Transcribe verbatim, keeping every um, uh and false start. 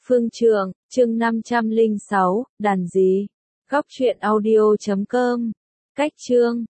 Phương Trượng, chương năm trăm lẻ sáu, đàn gì? Góc truyện audio chấm com. Cách chương